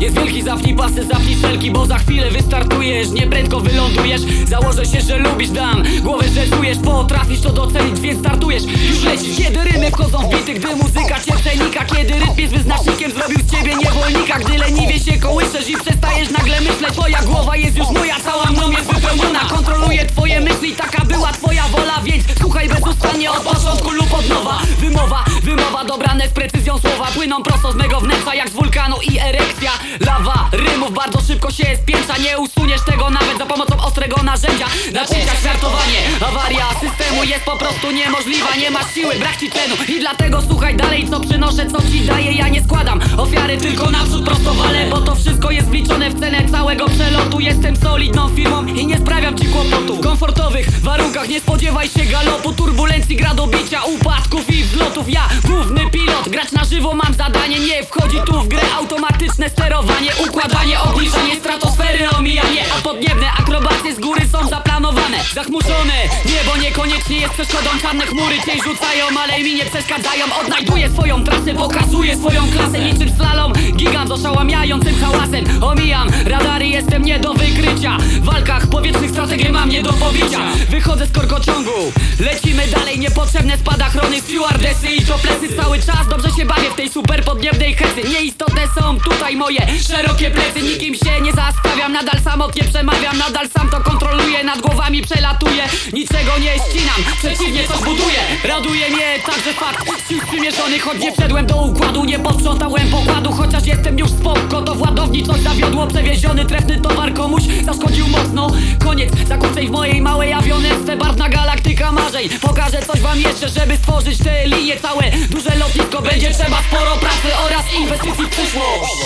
Jest wielki, zapnij pasy, zapnij szelki, bo za chwilę wystartujesz, nieprędko wylądujesz. Założę się, że lubisz, dam głowę, że czujesz, potrafisz to docenić, więc startujesz. Już lecisz, kiedy rymy wchodzą w bity, gdy muzyka cię przenika, kiedy rytm jest wyznacznikiem, zrobił z ciebie niewolnika. Gdy leniwie się kołyszesz i przestajesz nagle myśleć, twoja głowa jest już moja, cała mną jest wypełniona. Kontroluję twoje myśli, taka była twoja wola, więc słuchaj bezustannie od początku lub od nowa. Wymowa dobrane z precyzją słowa, płyną prosto z mego wnętrza jak z wulkanu i erekcja. Lawa rymów bardzo szybko się spiętrza, nie usuniesz tego nawet za pomocą ostrego narzędzia. Nacięcia, ćwiartowanie, awaria systemu jest po prostu niemożliwa. Nie masz siły, brak ci tlenu i dlatego słuchaj dalej, co przynoszę, co ci daję. Ja nie składam ofiary, tylko naprzód prosto walę, bo to wszystko jest wliczone w cenę całego przelotu. Jestem solidną firmą i nie sprawiam ci kłopotu. W komfortowych warunkach nie spodziewaj się galopu, turbulencji, gradobicia, upadków i wzlotów. Ja, główny pilot, grać na żywo mam zadanie. Nie wchodzi tu w grę automatyczne sterowanie, układanie, obniżanie stratosfery, omijanie, a podniebne akrobacje z góry są zaplanowane. Zachmurzone niebo niekoniecznie jest przeszkodą, czarne chmury cień rzucają, ale mi nie przeszkadzają. Odnajduję swoją trasę, pokazuję swoją klasę, niczym slalom, gigant z oszałamiającym hałasem. Omijam radary, jestem nie do wykrycia, w walkach powietrznych strategię mam nie do pobicia. Wychodzę z korkociągu, lecimy dalej, niepotrzebne spadachrony, stewardesy i toplesy. Cały czas dobrze się bawię w tej super podniebnej hecy. Nieistotne są tutaj moje szerokie plecy, nikim się nie zastawiam, nadal samotnie przemawiam, nadal sam to kontroluję, nad głowami przelatuję, niczego nie ścinam, przeciwnie coś buduję. Raduje mnie także fakt sił sprzymierzonych, choć nie wszedłem do układu, nie posprzątałem pokładu, chociaż jestem już spoko, to w ładowni coś zawiodło, przewieziony trefny towar komuś zaszkodził mocno. Koniec zakłóceń w mojej małej awionetce, barwna galaktyka marzeń. Pokażę coś wam jeszcze, żeby stworzyć te linie całe, duże lotnisko, będzie trzeba sporo pracy oraz inwestycji w przyszłość.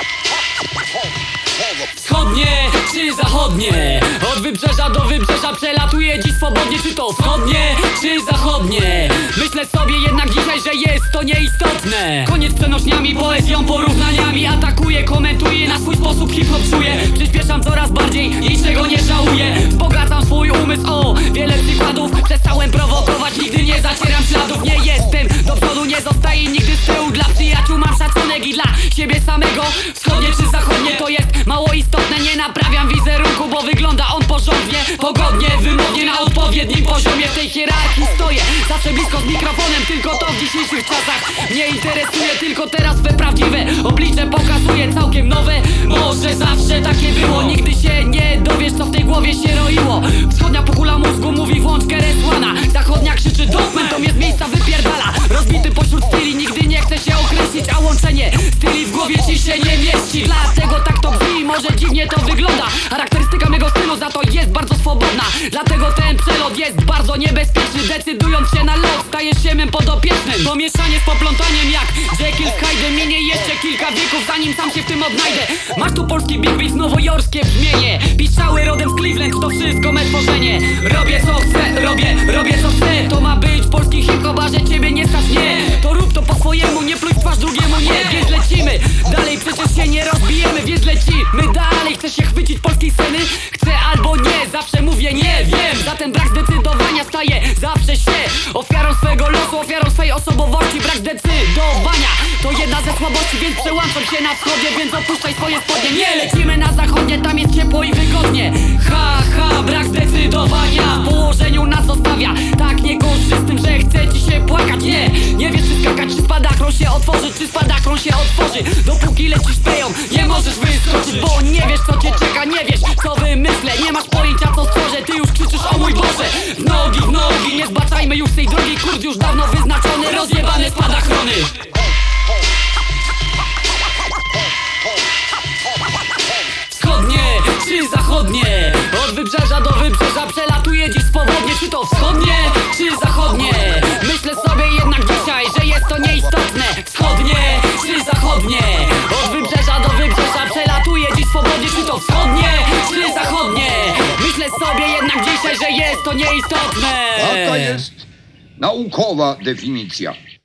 Wschodnie czy zachodnie? Od wybrzeża do wybrzeża przelatuję dziś swobodnie. Czy to wschodnie czy zachodnie? Myślę sobie jednak dzisiaj, że jest to nieistotne. Koniec przenośniami, poezją, porównaniami. Atakuję, komentuję, na swój sposób hip-hop czuję. Przyspieszam coraz bardziej, niczego nie żałuję. Wzbogacam swój umysł o wiele przykładów. Przestałem prowokować, nigdy nie zacieram śladów. Nie jestem do przodu, nie zostaję nigdy z tyłu. Dla przyjaciół mam szacunek i dla siebie samego. Wschodnie czy zachodnie to jest mało istotne. Nie naprawiam wizerunku, bo wygląda on porządnie, pogodnie, wymownie, na odpowiednim poziomie. W tej hierarchii stoję zawsze blisko z mikrofonem, tylko to w dzisiejszych czasach mnie interesuje. Tylko teraz we prawdziwe oblicze pokazuję całkiem nowe. Może zawsze takie było, nigdy się nie dowiesz, co w tej głowie się roiło. Wschodnia pokula mózgu mówi włącz Keresłana, zachodnia krzyczy Dogman, to mnie z miejsca wypierdala. Rozbity pośród styli, nigdy nie chce się określić, a łączenie styli w głowie ci się nie mieści. Dlatego tak to brzmi, może dziwnie to wygląda. Charakterystyka mego stylu za to jest bardzo swobodna, dlatego ten przelot jest bardzo niebezpieczny. Decydując się na lot, stajesz się mym podopiecznym. To mieszanie z poplątaniem jak Jekyll z Hyde. Minie jeszcze kilka wieków, zanim sam się w tym odnajdę. Masz tu polski big beat, nowojorskie brzmienie. Piszczały rodem z Cleveland, to wszystko me tworzenie. Robię co chcę, robię co chcę. To ma być polski hip-hop, a że ciebie nie stać, nie. To rób to po swojemu, nie pluj w twarz drugiemu, nie. Więc lecimy dalej, przecież się nie rozbijemy. Więc lecimy dalej, chcesz się chwycić polskiej sceny? Chcę albo nie, zawsze mówię nie wiem. Zatem brak zdecydowania staje zawsze się ofiarą swego losu, ofiarą swej osobowości. Brak zdecydowania to jedna ze słabości, więc przełączam się na wschodzie, więc opuszczaj swoje spodnie. Nie, lecimy na zachodzie, tam jest ciepło i wygodnie. Brak zdecydowania w położeniu nas zostawia tak niekorzystnym, że chce ci się płakać. Nie wiesz czy skakać, czy spadachron się otworzy, czy spadachron się otworzy. Dopóki lecisz peją, nie możesz wyskoczyć, bo nie wiesz co cię czeka, nie wiesz co wymyślę. Nie masz pojęcia co stworzę, ty już krzyczysz o mój Boże. W nogi, nie zbaczajmy już tej drogi, kurs już dawno wyznaczony, rozjebane spadachrony. Wschodnie czy zachodnie? Od wybrzeża do wybrzeża przelatuję dziś swobodnie. Czy to wschodnie czy zachodnie? Myślę sobie jednak dzisiaj, że jest to nieistotne. Wschodnie czy zachodnie? Od wybrzeża do wybrzeża przelatuję dziś swobodnie. Czy to wschodnie czy zachodnie? Myślę sobie jednak dzisiaj, że jest to nieistotne. Taka jest naukowa definicja.